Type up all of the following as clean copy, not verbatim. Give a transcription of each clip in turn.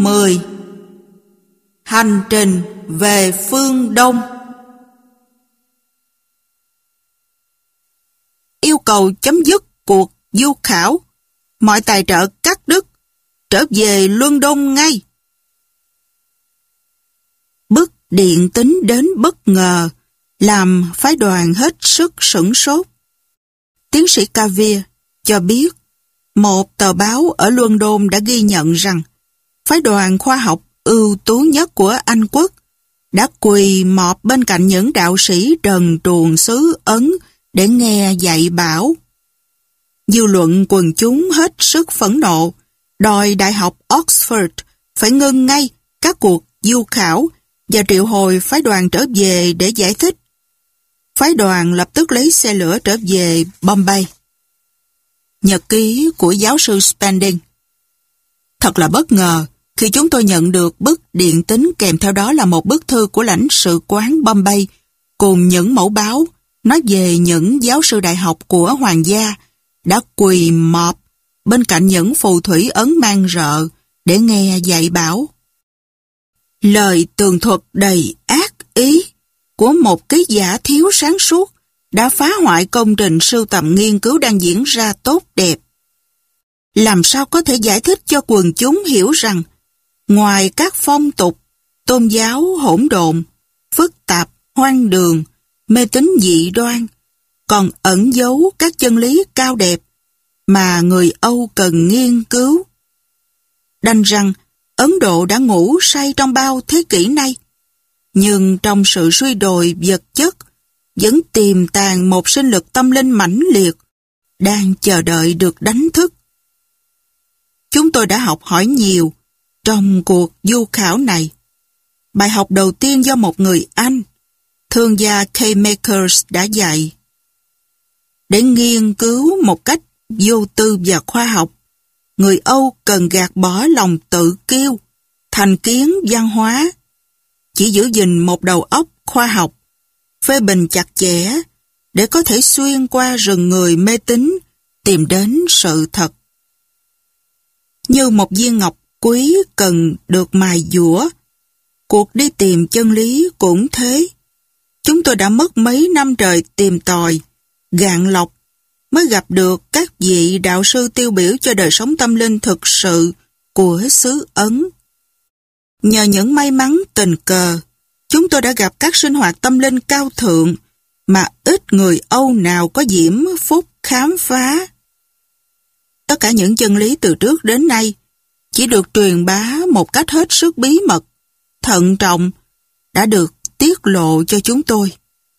10. Hành trình về phương Đông. Yêu cầu chấm dứt cuộc du khảo, mọi tài trợ cắt đứt, trở về London ngay. Bức điện tín đến bất ngờ, làm phái đoàn hết sức sửng sốt. Tiến sĩ Cavir cho biết, một tờ báo ở London đã ghi nhận rằng phái đoàn khoa học ưu tú nhất của Anh quốc đã quỳ mọp bên cạnh những đạo sĩ trần truồng xứ Ấn để nghe dạy bảo. Dư luận quần chúng hết sức phẫn nộ, đòi Đại học Oxford phải ngưng ngay các cuộc du khảo và triệu hồi phái đoàn trở về để giải thích. Phái đoàn lập tức lấy xe lửa trở về Bombay. Nhật ký của giáo sư Spending. Thật là bất ngờ khi chúng tôi nhận được bức điện tín kèm theo đó là một bức thư của lãnh sự quán Bombay cùng những mẫu báo nói về những giáo sư đại học của hoàng gia đã quỳ mọp bên cạnh những phù thủy Ấn mang rợ để nghe dạy bảo. Lời tường thuật đầy ác ý của một ký giả thiếu sáng suốt đã phá hoại công trình sưu tầm nghiên cứu đang diễn ra tốt đẹp. Làm sao có thể giải thích cho quần chúng hiểu rằng ngoài các phong tục, tôn giáo hỗn độn, phức tạp, hoang đường, mê tín dị đoan, còn ẩn giấu các chân lý cao đẹp mà người Âu cần nghiên cứu. Đành rằng Ấn Độ đã ngủ say trong bao thế kỷ nay, nhưng trong sự suy đồi vật chất vẫn tiềm tàng một sinh lực tâm linh mãnh liệt, đang chờ đợi được đánh thức. Chúng tôi đã học hỏi nhiều trong cuộc du khảo này. Bài học đầu tiên do một người Anh, thương gia K. Makers đã dạy. Để nghiên cứu một cách vô tư và khoa học, người Âu cần gạt bỏ lòng tự kiêu, thành kiến văn hóa, chỉ giữ gìn một đầu óc khoa học, phê bình chặt chẽ để có thể xuyên qua rừng người mê tín tìm đến sự thật. Như một viên ngọc quý cần được mài dũa, cuộc đi tìm chân lý cũng thế. Chúng tôi đã mất mấy năm trời tìm tòi, gạn lọc mới gặp được các vị đạo sư tiêu biểu cho đời sống tâm linh thực sự của xứ Ấn. Nhờ những may mắn tình cờ, chúng tôi đã gặp các sinh hoạt tâm linh cao thượng mà ít người Âu nào có diễm phúc khám phá. Tất cả những chân lý từ trước đến nay chỉ được truyền bá một cách hết sức bí mật, thận trọng, đã được tiết lộ cho chúng tôi.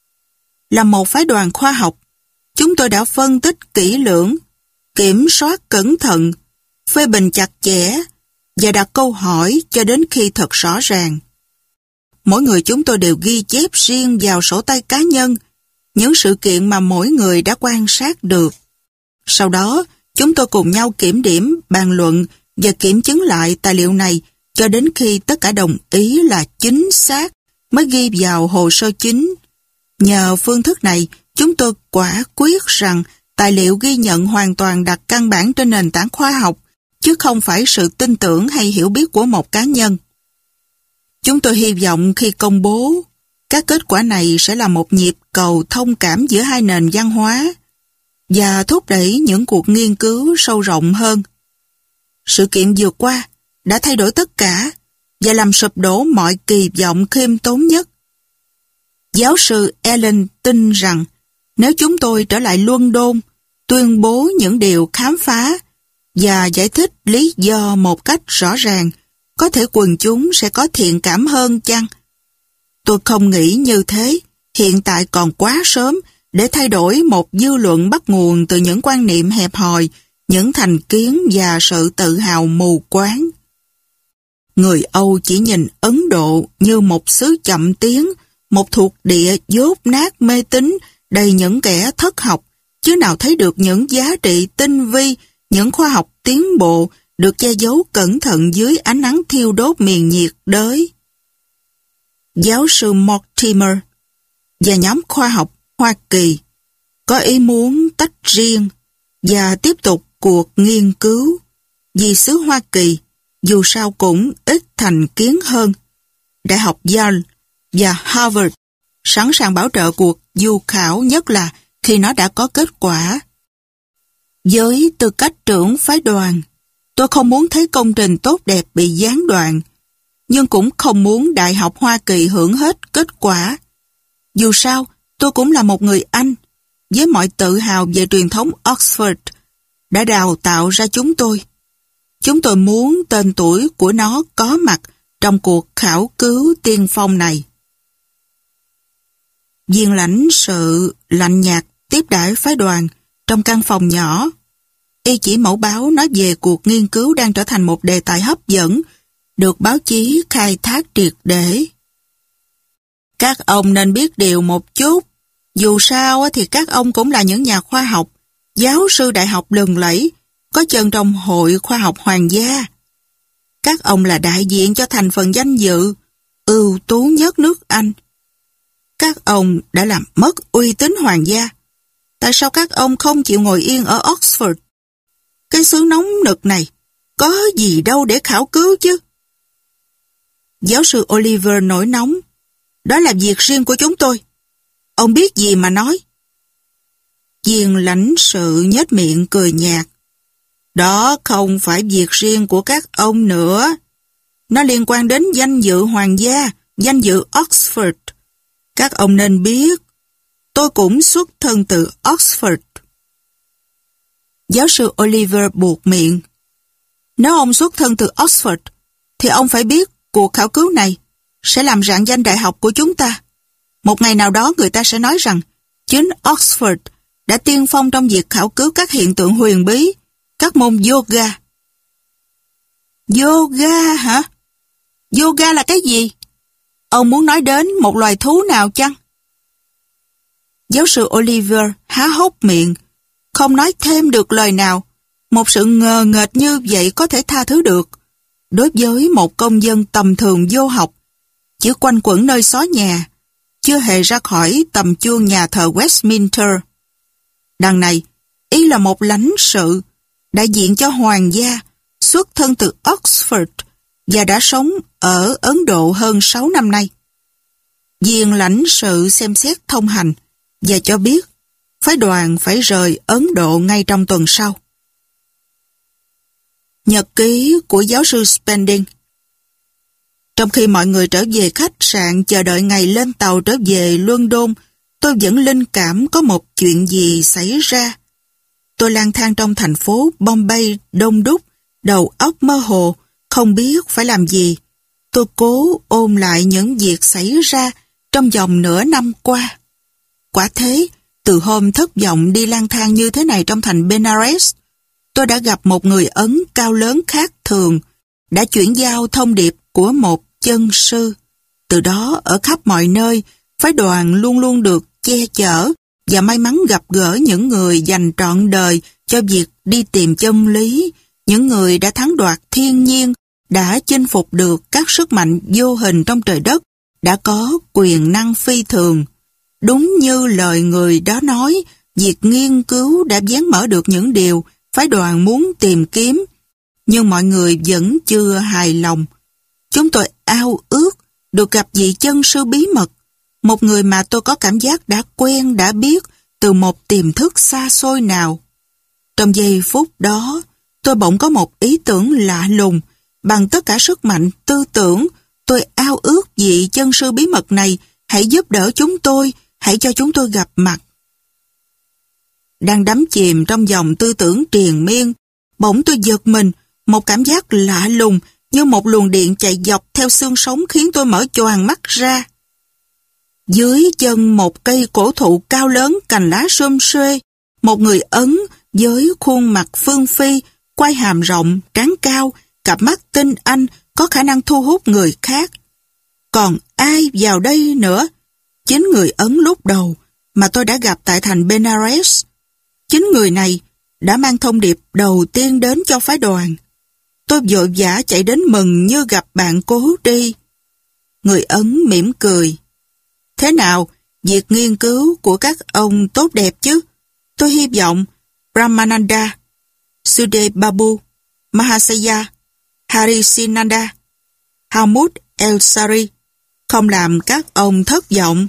Là một phái đoàn khoa học, chúng tôi đã phân tích kỹ lưỡng, kiểm soát cẩn thận, phê bình chặt chẽ và đặt câu hỏi cho đến khi thật rõ ràng. Mỗi người chúng tôi đều ghi chép riêng vào sổ tay cá nhân những sự kiện mà mỗi người đã quan sát được. Sau đó, chúng tôi cùng nhau kiểm điểm, bàn luận và kiểm chứng lại tài liệu này cho đến khi tất cả đồng ý là chính xác mới ghi vào hồ sơ chính. Nhờ phương thức này, chúng tôi quả quyết rằng tài liệu ghi nhận hoàn toàn đặt căn bản trên nền tảng khoa học, chứ không phải sự tin tưởng hay hiểu biết của một cá nhân. Chúng tôi hy vọng khi công bố, các kết quả này sẽ là một nhịp cầu thông cảm giữa hai nền văn hóa và thúc đẩy những cuộc nghiên cứu sâu rộng hơn. Sự kiện vừa qua đã thay đổi tất cả và làm sụp đổ mọi kỳ vọng khiêm tốn nhất. Giáo sư Allen tin rằng nếu chúng tôi trở lại London, tuyên bố những điều khám phá và giải thích lý do một cách rõ ràng, có thể quần chúng sẽ có thiện cảm hơn chăng? Tôi không nghĩ như thế, hiện tại còn quá sớm để thay đổi một dư luận bắt nguồn từ những quan niệm hẹp hòi, những thành kiến và sự tự hào mù quáng. Người Âu chỉ nhìn Ấn Độ như một xứ chậm tiến, một thuộc địa dốt nát mê tín, đầy những kẻ thất học, chứ nào thấy được những giá trị tinh vi, những khoa học tiến bộ được che giấu cẩn thận dưới ánh nắng thiêu đốt miền nhiệt đới. Giáo sư Mortimer và nhóm khoa học Hoa Kỳ có ý muốn tách riêng và tiếp tục cuộc nghiên cứu vì xứ Hoa Kỳ dù sao cũng ít thành kiến hơn. Đại học Yale và Harvard sẵn sàng bảo trợ cuộc du khảo, nhất là khi nó đã có kết quả. Với tư cách trưởng phái đoàn, tôi không muốn thấy công trình tốt đẹp bị gián đoạn, nhưng cũng không muốn Đại học Hoa Kỳ hưởng hết kết quả. Dù sao, tôi cũng là một người Anh, với mọi tự hào về truyền thống Oxford đã đào tạo ra chúng tôi. Chúng tôi muốn tên tuổi của nó có mặt trong cuộc khảo cứu tiên phong này. Viên lãnh sự lạnh nhạt tiếp đãi phái đoàn trong căn phòng nhỏ. Y chỉ mẫu báo nói về cuộc nghiên cứu đang trở thành một đề tài hấp dẫn, được báo chí khai thác triệt để. Các ông nên biết điều một chút. Dù sao thì các ông cũng là những nhà khoa học, giáo sư đại học lừng lẫy, có chân trong Hội Khoa học Hoàng gia. Các ông là đại diện cho thành phần danh dự, ưu tú nhất nước Anh. Các ông đã làm mất uy tín hoàng gia. Tại sao các ông không chịu ngồi yên ở Oxford? Cái xứ nóng nực này, có gì đâu để khảo cứu chứ? Giáo sư Oliver nổi nóng. Đó là việc riêng của chúng tôi. Ông biết gì mà nói? Viên lãnh sự nhếch miệng cười nhạt. Đó không phải việc riêng của các ông nữa. Nó liên quan đến danh dự hoàng gia, danh dự Oxford. Các ông nên biết, tôi cũng xuất thân từ Oxford. Giáo sư Oliver buột miệng. Nếu ông xuất thân từ Oxford, thì ông phải biết cuộc khảo cứu này sẽ làm rạng danh đại học của chúng ta. Một ngày nào đó người ta sẽ nói rằng chính Oxford đã tiên phong trong việc khảo cứu các hiện tượng huyền bí, các môn yoga. Yoga hả? Yoga là cái gì? Ông muốn nói đến một loài thú nào chăng? Giáo sư Oliver há hốc miệng, không nói thêm được lời nào. Một sự ngờ nghệch như vậy có thể tha thứ được. Đối với một công dân tầm thường vô học, chỉ quanh quẩn nơi xó nhà, chưa hề ra khỏi tầm chuông nhà thờ Westminster. Đằng này, y là một lãnh sự, đại diện cho hoàng gia, xuất thân từ Oxford và đã sống ở Ấn Độ hơn 6 năm nay. Viên lãnh sự xem xét thông hành và cho biết phái đoàn phải rời Ấn Độ ngay trong tuần sau. Nhật ký của giáo sư Spending. Trong khi mọi người trở về khách sạn chờ đợi ngày lên tàu trở về London, tôi vẫn linh cảm có một chuyện gì xảy ra. Tôi lang thang trong thành phố Bombay đông đúc, đầu óc mơ hồ, không biết phải làm gì. Tôi cố ôn lại những việc xảy ra trong vòng nửa năm qua. Quả thế, từ hôm thất vọng đi lang thang như thế này trong thành Benares, tôi đã gặp một người Ấn cao lớn khác thường, đã chuyển giao thông điệp của một chân sư. Từ đó, ở khắp mọi nơi, phái đoàn luôn luôn được che chở và may mắn gặp gỡ những người dành trọn đời cho việc đi tìm chân lý, những người đã thắng đoạt thiên nhiên, đã chinh phục được các sức mạnh vô hình trong trời đất, đã có quyền năng phi thường. Đúng như lời người đó nói, việc nghiên cứu đã vén mở được những điều phái đoàn muốn tìm kiếm, nhưng mọi người vẫn chưa hài lòng. Chúng tôi ao ước được gặp vị chân sư bí mật, một người mà tôi có cảm giác đã quen đã biết từ một tiềm thức xa xôi nào. Trong giây phút đó, tôi bỗng có một ý tưởng lạ lùng. Bằng tất cả sức mạnh tư tưởng, tôi ao ước vị chân sư bí mật này hãy giúp đỡ chúng tôi, hãy cho chúng tôi gặp mặt. Đang đắm chìm trong dòng tư tưởng triền miên, bỗng tôi giật mình, một cảm giác lạ lùng như một luồng điện chạy dọc theo xương sống khiến tôi mở choàng mắt ra. Dưới chân một cây cổ thụ cao lớn cành lá xum xuê, một người Ấn với khuôn mặt phương phi, quai hàm rộng, trán cao, cặp mắt tinh anh có khả năng thu hút người khác. Còn ai vào đây nữa? Chính người Ấn lúc đầu mà tôi đã gặp tại thành Benares. Chính người này đã mang thông điệp đầu tiên đến cho phái đoàn. Tôi vội vã chạy đến mừng như gặp bạn cố đi. Người Ấn mỉm cười. Thế nào, việc nghiên cứu của các ông tốt đẹp chứ? Tôi hy vọng Brahmananda, Sudebabu, Mahasaya Harisinanda, Hamoud El-Sari không làm các ông thất vọng.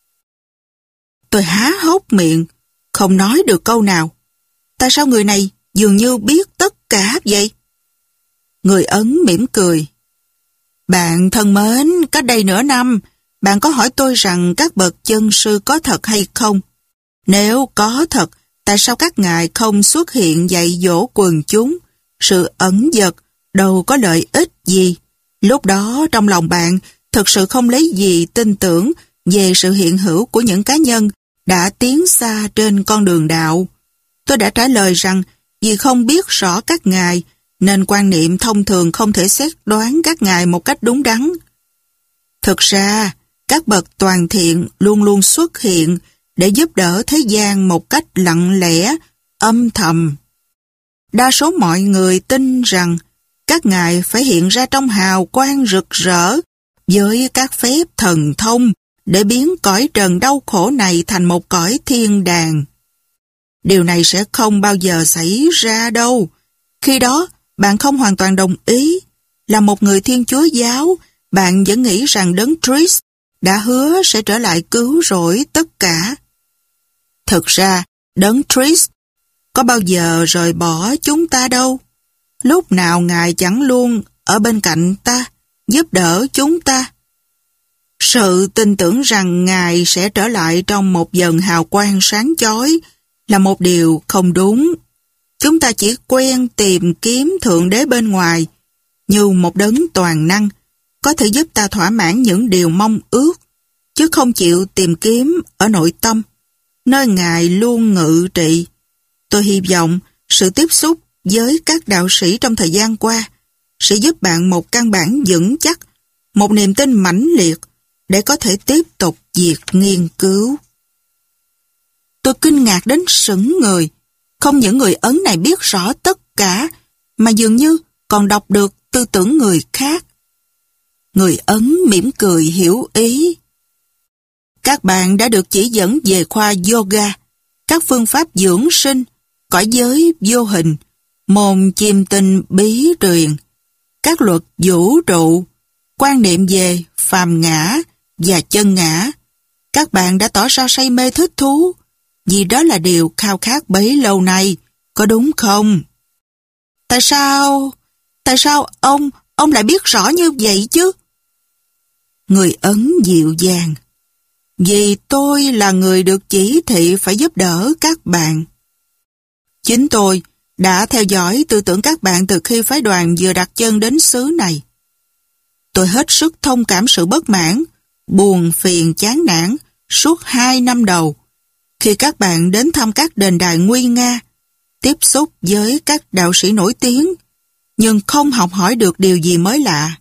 Tôi há hốc miệng, không nói được câu nào. Tại sao người này dường như biết tất cả vậy? Người Ấn mỉm cười. Bạn thân mến, cách đây nửa năm, bạn có hỏi tôi rằng các bậc chân sư có thật hay không? Nếu có thật, tại sao các ngài không xuất hiện dạy dỗ quần chúng? Sự ẩn dật đâu có lợi ích gì. Lúc đó trong lòng bạn thực sự không lấy gì tin tưởng về sự hiện hữu của những cá nhân đã tiến xa trên con đường đạo. Tôi đã trả lời rằng vì không biết rõ các ngài nên quan niệm thông thường không thể xét đoán các ngài một cách đúng đắn. Thực ra, các bậc toàn thiện luôn luôn xuất hiện để giúp đỡ thế gian một cách lặng lẽ, âm thầm. Đa số mọi người tin rằng các ngài phải hiện ra trong hào quang rực rỡ với các phép thần thông để biến cõi trần đau khổ này thành một cõi thiên đàng. Điều này sẽ không bao giờ xảy ra đâu. Khi đó, bạn không hoàn toàn đồng ý. Là một người Thiên Chúa giáo, bạn vẫn nghĩ rằng Đấng Christ đã hứa sẽ trở lại cứu rỗi tất cả. Thực ra, Đấng Christ có bao giờ rời bỏ chúng ta đâu. Lúc nào Ngài chẳng luôn ở bên cạnh ta, giúp đỡ chúng ta. Sự tin tưởng rằng Ngài sẽ trở lại trong một dần hào quang sáng chói là một điều không đúng. Chúng ta chỉ quen tìm kiếm Thượng Đế bên ngoài như một đấng toàn năng có thể giúp ta thỏa mãn những điều mong ước, chứ không chịu tìm kiếm ở nội tâm, nơi Ngài luôn ngự trị. Tôi hy vọng sự tiếp xúc với các đạo sĩ trong thời gian qua sẽ giúp bạn một căn bản vững chắc, một niềm tin mãnh liệt để có thể tiếp tục việc nghiên cứu. Tôi kinh ngạc đến sững người. Không những người Ấn này biết rõ tất cả, mà dường như còn đọc được tư tưởng người khác. Người Ấn mỉm cười hiểu ý. Các bạn đã được chỉ dẫn về khoa yoga, các phương pháp dưỡng sinh, cõi giới vô hình, môn chiêm tinh bí truyền, các luật vũ trụ, quan niệm về phàm ngã và chân ngã. Các bạn đã tỏ ra say mê thích thú, vì đó là điều khao khát bấy lâu nay, có đúng không? Tại sao ông lại biết rõ như vậy chứ? Người Ấn dịu dàng. Vì tôi là người được chỉ thị phải giúp đỡ các bạn. Chính tôi đã theo dõi tư tưởng các bạn từ khi phái đoàn vừa đặt chân đến xứ này. Tôi hết sức thông cảm sự bất mãn, buồn phiền chán nản suốt 2 năm đầu, khi các bạn đến thăm các đền đài nguy nga, tiếp xúc với các đạo sĩ nổi tiếng, nhưng không học hỏi được điều gì mới lạ.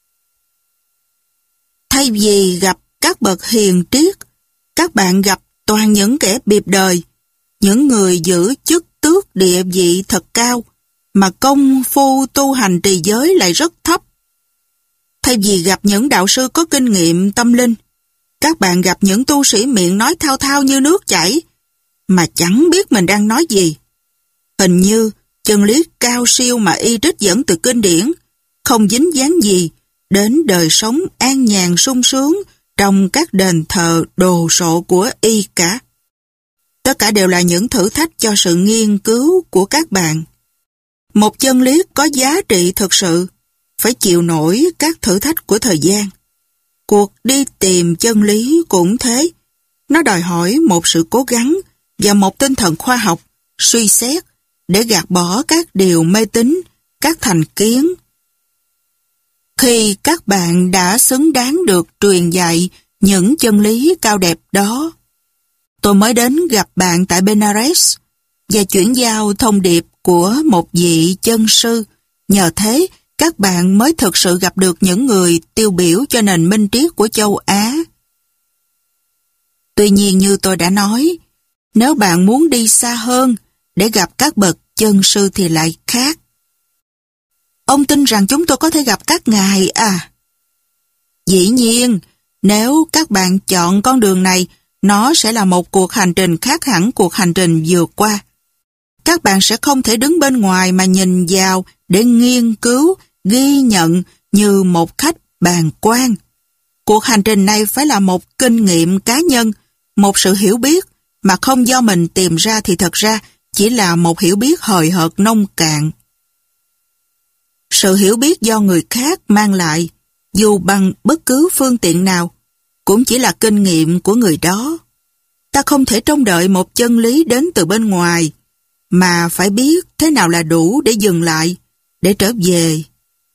Thay vì gặp các bậc hiền triết, các bạn gặp toàn những kẻ biệp đời, những người giữ chức tước địa vị thật cao, mà công phu tu hành trì giới lại rất thấp. Thay vì gặp những đạo sư có kinh nghiệm tâm linh, các bạn gặp những tu sĩ miệng nói thao thao như nước chảy, mà chẳng biết mình đang nói gì. Hình như chân lý cao siêu mà y trích dẫn từ kinh điển không dính dáng gì đến đời sống an nhàn sung sướng trong các đền thờ đồ sộ của y cả. Tất cả đều là những thử thách cho sự nghiên cứu của các bạn. Một chân lý có giá trị thực sự phải chịu nổi các thử thách của thời gian. Cuộc đi tìm chân lý cũng thế. Nó đòi hỏi một sự cố gắng và một tinh thần khoa học, suy xét để gạt bỏ các điều mê tín, các thành kiến. Khi các bạn đã xứng đáng được truyền dạy những chân lý cao đẹp đó, tôi mới đến gặp bạn tại Benares và chuyển giao thông điệp của một vị chân sư. Nhờ thế, các bạn mới thực sự gặp được những người tiêu biểu cho nền minh triết của châu Á. Tuy nhiên, như tôi đã nói, nếu bạn muốn đi xa hơn để gặp các bậc chân sư thì lại khác. Ông tin rằng chúng tôi có thể gặp các ngài à? Dĩ nhiên, nếu các bạn chọn con đường này, nó sẽ là một cuộc hành trình khác hẳn cuộc hành trình vừa qua. Các bạn sẽ không thể đứng bên ngoài mà nhìn vào để nghiên cứu ghi nhận như một khách bàng quan. Cuộc hành trình này phải là một kinh nghiệm cá nhân, một sự hiểu biết mà không do mình tìm ra thì thật ra chỉ là một hiểu biết hời hợt nông cạn. Sự hiểu biết do người khác mang lại, dù bằng bất cứ phương tiện nào, cũng chỉ là kinh nghiệm của người đó. Ta không thể trông đợi một chân lý đến từ bên ngoài, mà phải biết thế nào là đủ để dừng lại, để trở về.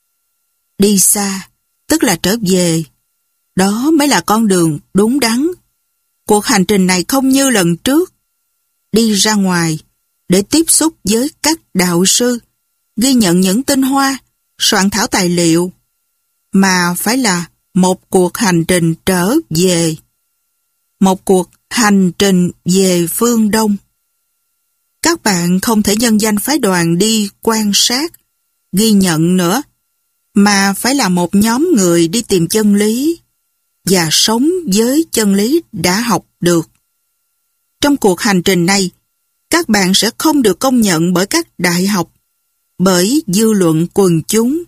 Đi xa, tức là trở về. Đó mới là con đường đúng đắn. Cuộc hành trình này không như lần trước. Đi ra ngoài, để tiếp xúc với các đạo sư, ghi nhận những tinh hoa, soạn thảo tài liệu, mà phải là một cuộc hành trình trở về. Một cuộc hành trình về phương Đông. Các bạn không thể nhân danh phái đoàn đi quan sát, ghi nhận nữa, mà phải là một nhóm người đi tìm chân lý và sống với chân lý đã học được. Trong cuộc hành trình này, các bạn sẽ không được công nhận bởi các đại học, bởi dư luận quần chúng.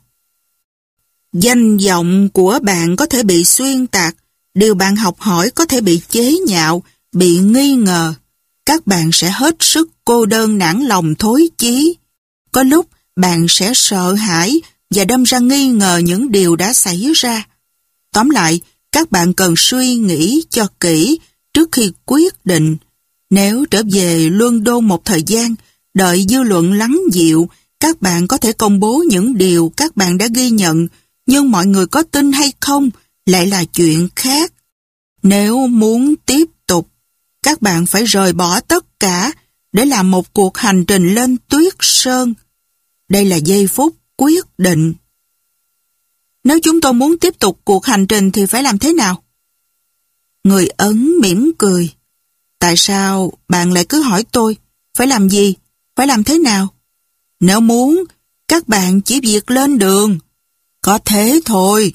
Danh vọng của bạn có thể bị xuyên tạc, điều bạn học hỏi có thể bị chế nhạo, bị nghi ngờ. Các bạn sẽ hết sức cô đơn nản lòng thối chí. Có lúc bạn sẽ sợ hãi và đâm ra nghi ngờ những điều đã xảy ra. Tóm lại, các bạn cần suy nghĩ cho kỹ trước khi quyết định. Nếu trở về Luân Đôn một thời gian, đợi dư luận lắng dịu, các bạn có thể công bố những điều các bạn đã ghi nhận, nhưng mọi người có tin hay không lại là chuyện khác. Nếu muốn tiếp tục, các bạn phải rời bỏ tất cả để làm một cuộc hành trình lên Tuyết Sơn. Đây là giây phút quyết định. Nếu chúng tôi muốn tiếp tục cuộc hành trình thì phải làm thế nào? Người Ấn mỉm cười. Tại sao bạn lại cứ hỏi tôi, phải làm gì, phải làm thế nào? Nếu muốn, các bạn chỉ việc lên đường. Có thế thôi.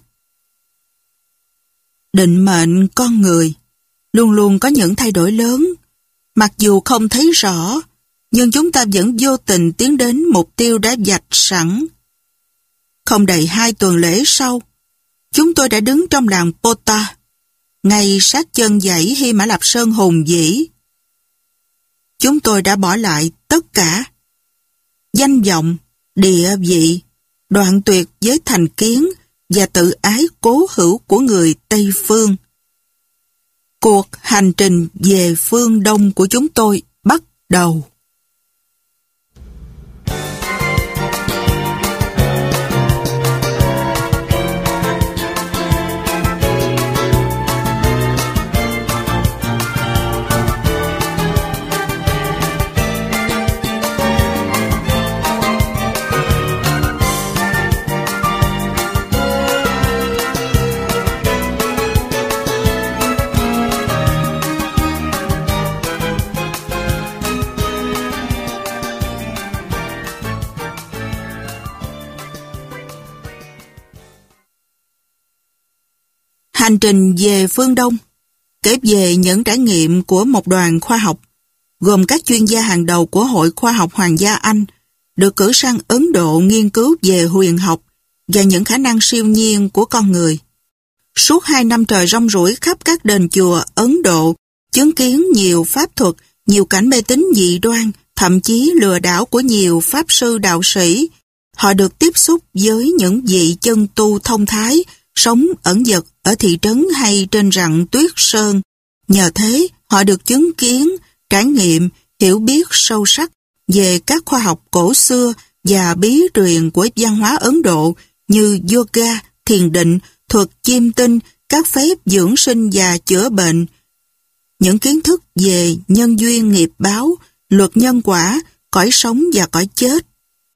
Định mệnh con người luôn luôn có những thay đổi lớn. Mặc dù không thấy rõ, nhưng chúng ta vẫn vô tình tiến đến mục tiêu đã vạch sẵn. Không đầy 2 tuần lễ sau, chúng tôi đã đứng trong làng Pota, ngay sát chân dãy Hy Mã Lạp Sơn hùng vĩ. Chúng tôi đã bỏ lại tất cả. Danh vọng, địa vị, đoạn tuyệt với thành kiến và tự ái cố hữu của người Tây Phương. Cuộc hành trình về phương Đông của chúng tôi bắt đầu. Hành trình về phương Đông kể về những trải nghiệm của một đoàn khoa học gồm các chuyên gia hàng đầu của Hội Khoa học Hoàng gia Anh được cử sang Ấn Độ nghiên cứu về huyền học và những khả năng siêu nhiên của con người. Suốt 2 năm trời rong ruổi khắp các đền chùa Ấn Độ, chứng kiến nhiều pháp thuật, nhiều cảnh mê tín dị đoan, thậm chí lừa đảo của nhiều pháp sư đạo sĩ. Họ được tiếp xúc với những vị chân tu thông thái, sống ẩn dật ở thị trấn hay trên rặng Tuyết Sơn. Nhờ thế, họ được chứng kiến, trải nghiệm, hiểu biết sâu sắc về các khoa học cổ xưa và bí truyền của văn hóa Ấn Độ như yoga, thiền định, thuật chiêm tinh, các phép dưỡng sinh và chữa bệnh. Những kiến thức về nhân duyên nghiệp báo, luật nhân quả, cõi sống và cõi chết.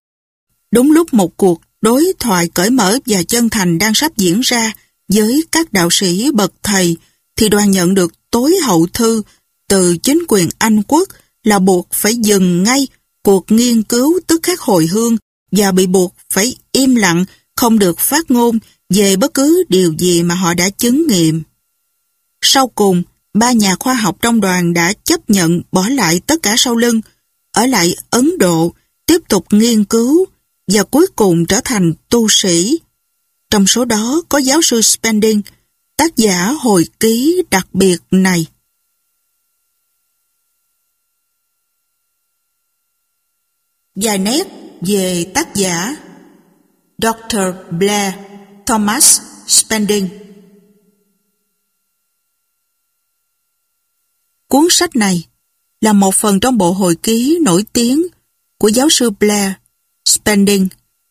Đúng lúc một cuộc đối thoại cởi mở và chân thành đang sắp diễn ra với các đạo sĩ bậc thầy, thì đoàn nhận được tối hậu thư từ chính quyền Anh quốc là buộc phải dừng ngay cuộc nghiên cứu tức khắc hồi hương và bị buộc phải im lặng, không được phát ngôn về bất cứ điều gì mà họ đã chứng nghiệm. Sau cùng, 3 nhà khoa học trong đoàn đã chấp nhận bỏ lại tất cả sau lưng, ở lại Ấn Độ, tiếp tục nghiên cứu và cuối cùng trở thành tu sĩ. Trong số đó có giáo sư Spending, tác giả hồi ký đặc biệt này. Vài nét về tác giả Dr. Blair Thomas Spending. Cuốn sách này là một phần trong bộ hồi ký nổi tiếng của giáo sư Blair Spending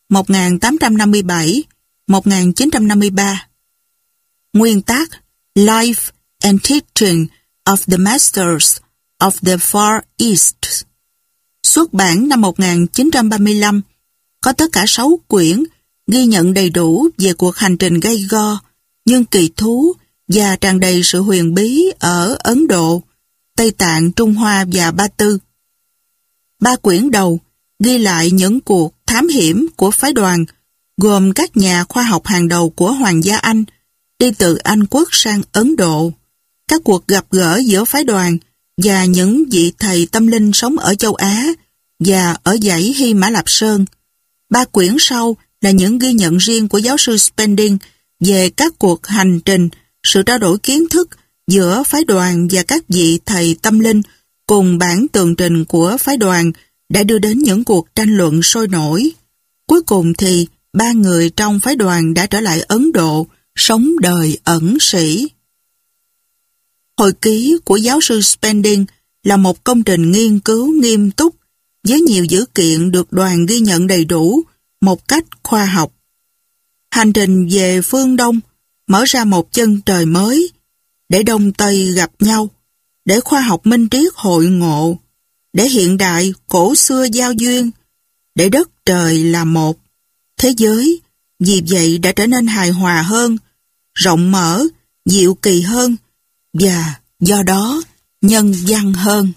1857-1953. Nguyên tác Life and Teaching of the Masters of the Far East. Xuất bản năm 1935, có tất cả 6 quyển, ghi nhận đầy đủ về cuộc hành trình gay go, nhưng kỳ thú và tràn đầy sự huyền bí ở Ấn Độ, Tây Tạng, Trung Hoa và Ba Tư. 3 quyển đầu ghi lại những cuộc thám hiểm của phái đoàn, gồm các nhà khoa học hàng đầu của Hoàng gia Anh, đi từ Anh quốc sang Ấn Độ, các cuộc gặp gỡ giữa phái đoàn và những vị thầy tâm linh sống ở châu Á và ở dãy Hy Mã Lạp Sơn. 3 quyển sau là những ghi nhận riêng của giáo sư Spending về các cuộc hành trình, sự trao đổi kiến thức giữa phái đoàn và các vị thầy tâm linh, cùng bản tường trình của phái đoàn đã đưa đến những cuộc tranh luận sôi nổi. Cuối cùng thì 3 người trong phái đoàn đã trở lại Ấn Độ, sống đời ẩn sĩ. Hồi ký của giáo sư Spending là một công trình nghiên cứu nghiêm túc với nhiều dữ kiện được đoàn ghi nhận đầy đủ một cách khoa học. Hành trình về phương Đông mở ra một chân trời mới, để Đông Tây gặp nhau, để khoa học minh triết hội ngộ, để hiện đại cổ xưa giao duyên, để đất trời là một. Thế giới vì vậy đã trở nên hài hòa hơn, rộng mở, diệu kỳ hơn và do đó nhân văn hơn.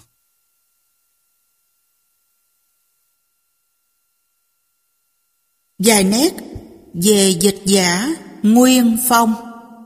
Vài nét về dịch giả Nguyên Phong.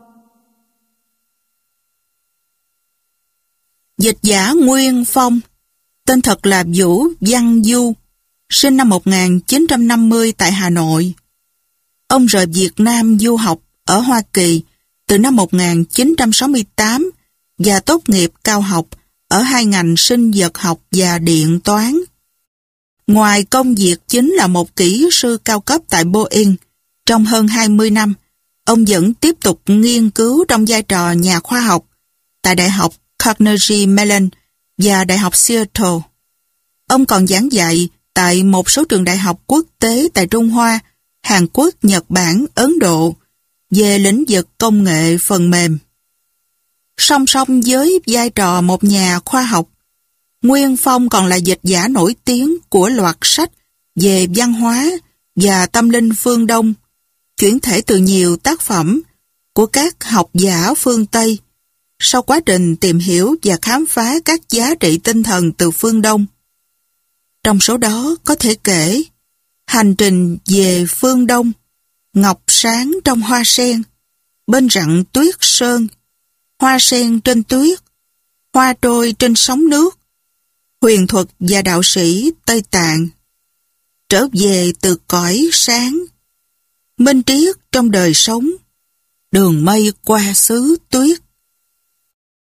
Dịch giả Nguyên Phong, tên thật là Vũ Văn Du, sinh năm 1950 tại Hà Nội. Ông rời Việt Nam du học ở Hoa Kỳ từ năm 1968 và tốt nghiệp cao học ở 2 ngành sinh vật học và điện toán. Ngoài công việc chính là một kỹ sư cao cấp tại Boeing, trong hơn 20 năm, ông vẫn tiếp tục nghiên cứu trong vai trò nhà khoa học tại Đại học Carnegie Mellon và Đại học Seattle. Ông còn giảng dạy tại một số trường đại học quốc tế tại Trung Hoa, Hàn Quốc, Nhật Bản, Ấn Độ về lĩnh vực công nghệ phần mềm. Song song với vai trò một nhà khoa học, Nguyên Phong còn là dịch giả nổi tiếng của loạt sách về văn hóa và tâm linh phương Đông, chuyển thể từ nhiều tác phẩm của các học giả phương Tây sau quá trình tìm hiểu và khám phá các giá trị tinh thần từ phương Đông. Trong số đó có thể kể Hành trình về phương Đông, Ngọc sáng trong hoa sen, Bên rặng tuyết sơn, Hoa sen trên tuyết, Hoa trôi trên sóng nước, Huyền thuật và đạo sĩ Tây Tạng, Trở về từ cõi sáng, Minh triết trong đời sống, Đường mây qua xứ tuyết.